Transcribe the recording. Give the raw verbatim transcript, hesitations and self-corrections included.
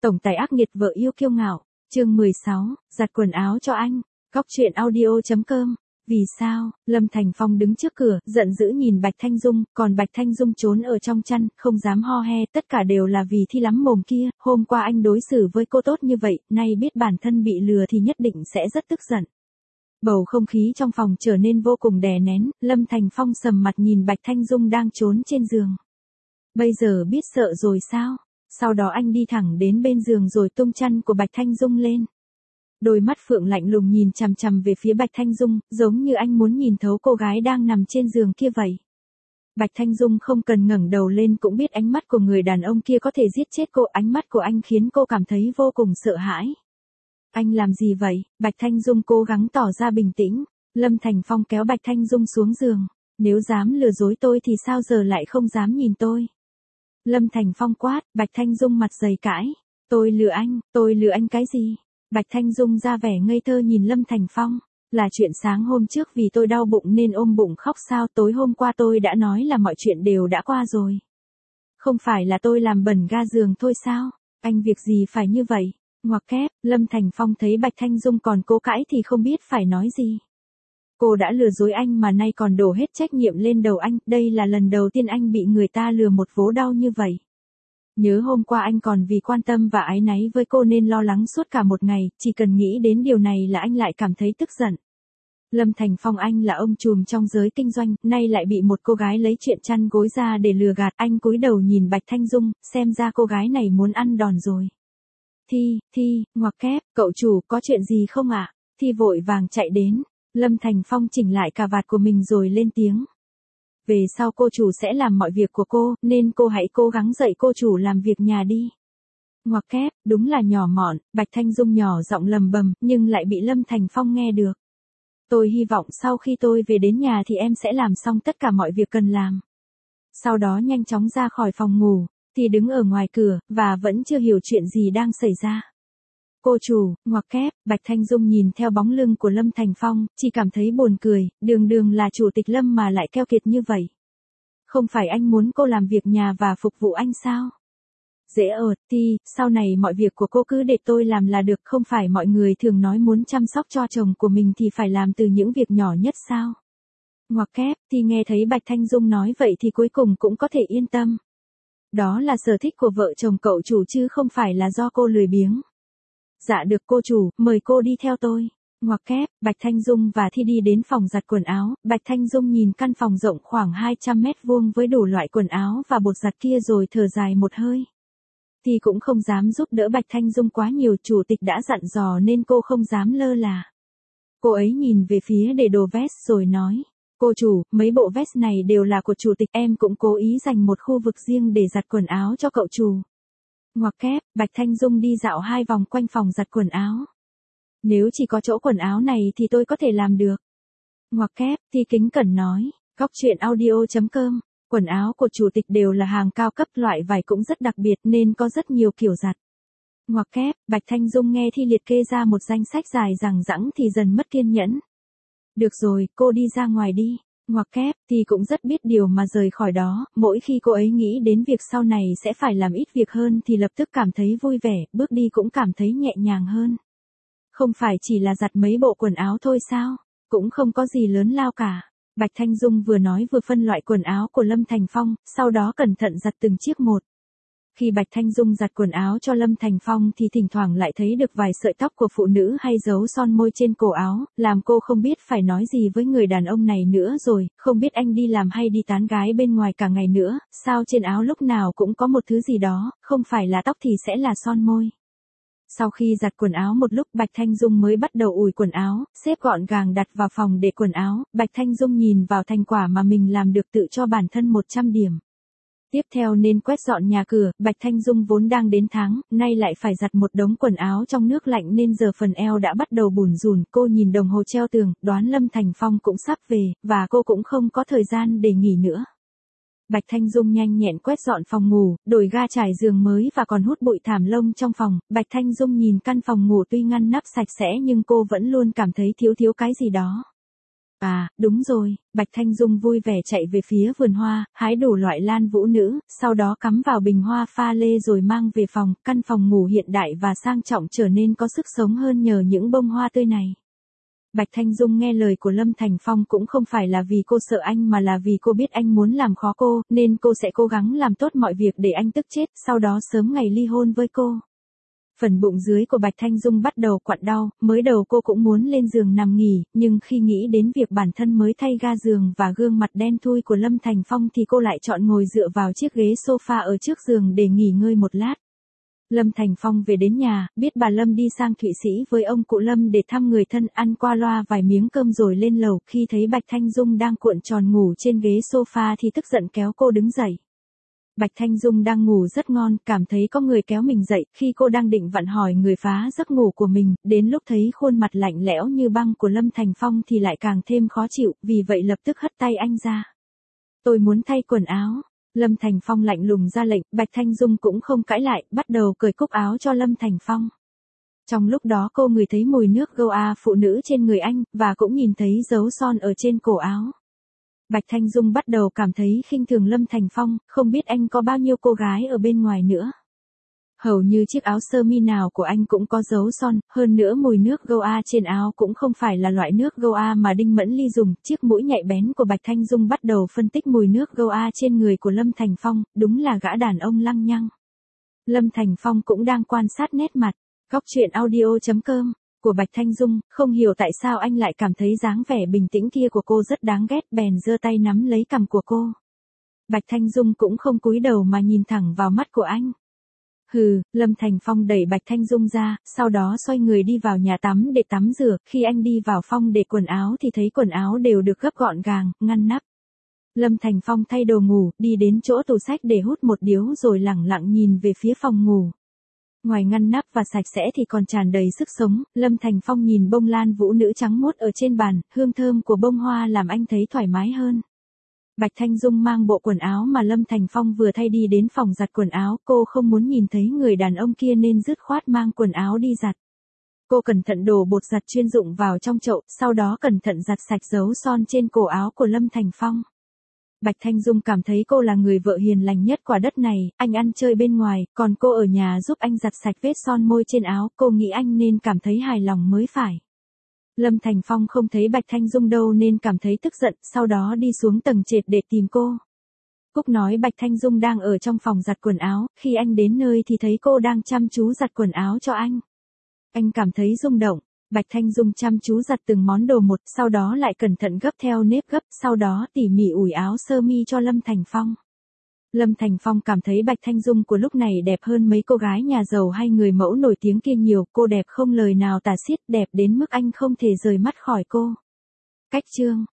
Tổng tài ác nghiệt vợ yêu kiêu ngạo, chương mười sáu, giặt quần áo cho anh, góc truyện audio.com. Vì sao? Lâm Thành Phong đứng trước cửa, giận dữ nhìn Bạch Thanh Dung, còn Bạch Thanh Dung trốn ở trong chăn, không dám ho he, tất cả đều là vì Thi lắm mồm kia, hôm qua anh đối xử với cô tốt như vậy, nay biết bản thân bị lừa thì nhất định sẽ rất tức giận. Bầu không khí trong phòng trở nên vô cùng đè nén, Lâm Thành Phong sầm mặt nhìn Bạch Thanh Dung đang trốn trên giường. Bây giờ biết sợ rồi sao? Sau đó anh đi thẳng đến bên giường rồi tung chăn của Bạch Thanh Dung lên. Đôi mắt phượng lạnh lùng nhìn chằm chằm về phía Bạch Thanh Dung, giống như anh muốn nhìn thấu cô gái đang nằm trên giường kia vậy. Bạch Thanh Dung không cần ngẩng đầu lên cũng biết ánh mắt của người đàn ông kia có thể giết chết cô, ánh mắt của anh khiến cô cảm thấy vô cùng sợ hãi. Anh làm gì vậy? Bạch Thanh Dung cố gắng tỏ ra bình tĩnh. Lâm Thành Phong kéo Bạch Thanh Dung xuống giường. Nếu dám lừa dối tôi thì sao giờ lại không dám nhìn tôi? Lâm Thành Phong quát, Bạch Thanh Dung mặt dày cãi. Tôi lừa anh, tôi lừa anh cái gì? Bạch Thanh Dung ra vẻ ngây thơ nhìn Lâm Thành Phong. Là chuyện sáng hôm trước vì tôi đau bụng nên ôm bụng khóc sao? Tối hôm qua tôi đã nói là mọi chuyện đều đã qua rồi. Không phải là tôi làm bẩn ga giường thôi sao? Anh việc gì phải như vậy? Ngoặc kép, Lâm Thành Phong thấy Bạch Thanh Dung còn cố cãi thì không biết phải nói gì. Cô đã lừa dối anh mà nay còn đổ hết trách nhiệm lên đầu anh, đây là lần đầu tiên anh bị người ta lừa một vố đau như vậy. Nhớ hôm qua anh còn vì quan tâm và áy náy với cô nên lo lắng suốt cả một ngày, chỉ cần nghĩ đến điều này là anh lại cảm thấy tức giận. Lâm Thành Phong anh là ông trùm trong giới kinh doanh, nay lại bị một cô gái lấy chuyện chăn gối ra để lừa gạt, anh cúi đầu nhìn Bạch Thanh Dung, xem ra cô gái này muốn ăn đòn rồi. Thi, Thi, ngoặc kép, cậu chủ có chuyện gì không ạ? À? Thi vội vàng chạy đến. Lâm Thành Phong chỉnh lại cà vạt của mình rồi lên tiếng. Về sau cô chủ sẽ làm mọi việc của cô, nên cô hãy cố gắng dạy cô chủ làm việc nhà đi. Ngoặc kép, đúng là nhỏ mọn, Bạch Thanh Dung nhỏ giọng lầm bầm, nhưng lại bị Lâm Thành Phong nghe được. Tôi hy vọng sau khi tôi về đến nhà thì em sẽ làm xong tất cả mọi việc cần làm. Sau đó nhanh chóng ra khỏi phòng ngủ, thì đứng ở ngoài cửa, và vẫn chưa hiểu chuyện gì đang xảy ra. Cô chủ, ngoặc kép, Bạch Thanh Dung nhìn theo bóng lưng của Lâm Thành Phong, chỉ cảm thấy buồn cười, đường đường là chủ tịch Lâm mà lại keo kiệt như vậy. Không phải anh muốn cô làm việc nhà và phục vụ anh sao? Dễ ợt, Thi, sau này mọi việc của cô cứ để tôi làm là được, không phải mọi người thường nói muốn chăm sóc cho chồng của mình thì phải làm từ những việc nhỏ nhất sao? Ngoặc kép, Thi nghe thấy Bạch Thanh Dung nói vậy thì cuối cùng cũng có thể yên tâm. Đó là sở thích của vợ chồng cậu chủ chứ không phải là do cô lười biếng. Dạ được cô chủ, mời cô đi theo tôi. Ngoặc kép, Bạch Thanh Dung và Thi đi đến phòng giặt quần áo, Bạch Thanh Dung nhìn căn phòng rộng khoảng hai trăm mét vuông với đủ loại quần áo và bột giặt kia rồi thở dài một hơi. Thi cũng không dám giúp đỡ Bạch Thanh Dung quá nhiều, chủ tịch đã dặn dò nên cô không dám lơ là. Cô ấy nhìn về phía để đồ vest rồi nói. Cô chủ, mấy bộ vest này đều là của chủ tịch, em cũng cố ý dành một khu vực riêng để giặt quần áo cho cậu chủ. Ngoặc kép, Bạch Thanh Dung đi dạo hai vòng quanh phòng giặt quần áo. Nếu chỉ có chỗ quần áo này thì tôi có thể làm được. Ngoặc kép, Thi kính cẩn nói, góc truyện audio.com, quần áo của chủ tịch đều là hàng cao cấp, loại vải cũng rất đặc biệt nên có rất nhiều kiểu giặt. Ngoặc kép, Bạch Thanh Dung nghe Thi liệt kê ra một danh sách dài dằng dẵng thì dần mất kiên nhẫn. Được rồi, cô đi ra ngoài đi. Ngoặc kép, thì cũng rất biết điều mà rời khỏi đó, mỗi khi cô ấy nghĩ đến việc sau này sẽ phải làm ít việc hơn thì lập tức cảm thấy vui vẻ, bước đi cũng cảm thấy nhẹ nhàng hơn. Không phải chỉ là giặt mấy bộ quần áo thôi sao? Cũng không có gì lớn lao cả. Bạch Thanh Dung vừa nói vừa phân loại quần áo của Lâm Thành Phong, sau đó cẩn thận giặt từng chiếc một. Khi Bạch Thanh Dung giặt quần áo cho Lâm Thành Phong thì thỉnh thoảng lại thấy được vài sợi tóc của phụ nữ hay dấu son môi trên cổ áo, làm cô không biết phải nói gì với người đàn ông này nữa rồi, không biết anh đi làm hay đi tán gái bên ngoài cả ngày nữa, sao trên áo lúc nào cũng có một thứ gì đó, không phải là tóc thì sẽ là son môi. Sau khi giặt quần áo một lúc Bạch Thanh Dung mới bắt đầu ủi quần áo, xếp gọn gàng đặt vào phòng để quần áo, Bạch Thanh Dung nhìn vào thành quả mà mình làm được tự cho bản thân một trăm điểm. Tiếp theo nên quét dọn nhà cửa, Bạch Thanh Dung vốn đang đến tháng, nay lại phải giặt một đống quần áo trong nước lạnh nên giờ phần eo đã bắt đầu bủn rủn, cô nhìn đồng hồ treo tường, đoán Lâm Thành Phong cũng sắp về, và cô cũng không có thời gian để nghỉ nữa. Bạch Thanh Dung nhanh nhẹn quét dọn phòng ngủ, đổi ga trải giường mới và còn hút bụi thảm lông trong phòng, Bạch Thanh Dung nhìn căn phòng ngủ tuy ngăn nắp sạch sẽ nhưng cô vẫn luôn cảm thấy thiếu thiếu cái gì đó. À, đúng rồi, Bạch Thanh Dung vui vẻ chạy về phía vườn hoa, hái đủ loại lan vũ nữ, sau đó cắm vào bình hoa pha lê rồi mang về phòng, căn phòng ngủ hiện đại và sang trọng trở nên có sức sống hơn nhờ những bông hoa tươi này. Bạch Thanh Dung nghe lời của Lâm Thành Phong cũng không phải là vì cô sợ anh mà là vì cô biết anh muốn làm khó cô, nên cô sẽ cố gắng làm tốt mọi việc để anh tức chết, sau đó sớm ngày ly hôn với cô. Phần bụng dưới của Bạch Thanh Dung bắt đầu quặn đau, mới đầu cô cũng muốn lên giường nằm nghỉ, nhưng khi nghĩ đến việc bản thân mới thay ga giường và gương mặt đen thui của Lâm Thành Phong thì cô lại chọn ngồi dựa vào chiếc ghế sofa ở trước giường để nghỉ ngơi một lát. Lâm Thành Phong về đến nhà, biết bà Lâm đi sang Thụy Sĩ với ông cụ Lâm để thăm người thân, ăn qua loa vài miếng cơm rồi lên lầu, khi thấy Bạch Thanh Dung đang cuộn tròn ngủ trên ghế sofa thì tức giận kéo cô đứng dậy. Bạch Thanh Dung đang ngủ rất ngon, cảm thấy có người kéo mình dậy, khi cô đang định vặn hỏi người phá giấc ngủ của mình, đến lúc thấy khuôn mặt lạnh lẽo như băng của Lâm Thành Phong thì lại càng thêm khó chịu, vì vậy lập tức hất tay anh ra. Tôi muốn thay quần áo. Lâm Thành Phong lạnh lùng ra lệnh, Bạch Thanh Dung cũng không cãi lại, bắt đầu cởi cúc áo cho Lâm Thành Phong. Trong lúc đó cô ngửi thấy mùi nước Goa phụ nữ trên người anh, và cũng nhìn thấy dấu son ở trên cổ áo. Bạch Thanh Dung bắt đầu cảm thấy khinh thường Lâm Thành Phong, không biết anh có bao nhiêu cô gái ở bên ngoài nữa. Hầu như chiếc áo sơ mi nào của anh cũng có dấu son, hơn nữa mùi nước Goa trên áo cũng không phải là loại nước Goa mà Đinh Mẫn Ly dùng. Chiếc mũi nhạy bén của Bạch Thanh Dung bắt đầu phân tích mùi nước Goa trên người của Lâm Thành Phong, đúng là gã đàn ông lăng nhăng. Lâm Thành Phong cũng đang quan sát nét mặt. Góc truyện audio chấm com của Bạch Thanh Dung, không hiểu tại sao anh lại cảm thấy dáng vẻ bình tĩnh kia của cô rất đáng ghét, bèn giơ tay nắm lấy cằm của cô. Bạch Thanh Dung cũng không cúi đầu mà nhìn thẳng vào mắt của anh. Hừ, Lâm Thành Phong đẩy Bạch Thanh Dung ra, sau đó xoay người đi vào nhà tắm để tắm rửa, khi anh đi vào phòng để quần áo thì thấy quần áo đều được gấp gọn gàng, ngăn nắp. Lâm Thành Phong thay đồ ngủ, đi đến chỗ tủ sách để hút một điếu rồi lẳng lặng nhìn về phía phòng ngủ. Ngoài ngăn nắp và sạch sẽ thì còn tràn đầy sức sống, Lâm Thành Phong nhìn bông lan vũ nữ trắng muốt ở trên bàn, hương thơm của bông hoa làm anh thấy thoải mái hơn. Bạch Thanh Dung mang bộ quần áo mà Lâm Thành Phong vừa thay đi đến phòng giặt quần áo, cô không muốn nhìn thấy người đàn ông kia nên dứt khoát mang quần áo đi giặt. Cô cẩn thận đổ bột giặt chuyên dụng vào trong chậu, sau đó cẩn thận giặt sạch dấu son trên cổ áo của Lâm Thành Phong. Bạch Thanh Dung cảm thấy cô là người vợ hiền lành nhất quả đất này, anh ăn chơi bên ngoài, còn cô ở nhà giúp anh giặt sạch vết son môi trên áo, cô nghĩ anh nên cảm thấy hài lòng mới phải. Lâm Thành Phong không thấy Bạch Thanh Dung đâu nên cảm thấy tức giận, sau đó đi xuống tầng trệt để tìm cô. Cúc nói Bạch Thanh Dung đang ở trong phòng giặt quần áo, khi anh đến nơi thì thấy cô đang chăm chú giặt quần áo cho anh. Anh cảm thấy rung động. Bạch Thanh Dung chăm chú giặt từng món đồ một, sau đó lại cẩn thận gấp theo nếp gấp, sau đó tỉ mỉ ủi áo sơ mi cho Lâm Thành Phong. Lâm Thành Phong cảm thấy Bạch Thanh Dung của lúc này đẹp hơn mấy cô gái nhà giàu hay người mẫu nổi tiếng kia nhiều, cô đẹp không lời nào tả xiết, đẹp đến mức anh không thể rời mắt khỏi cô. Cách chương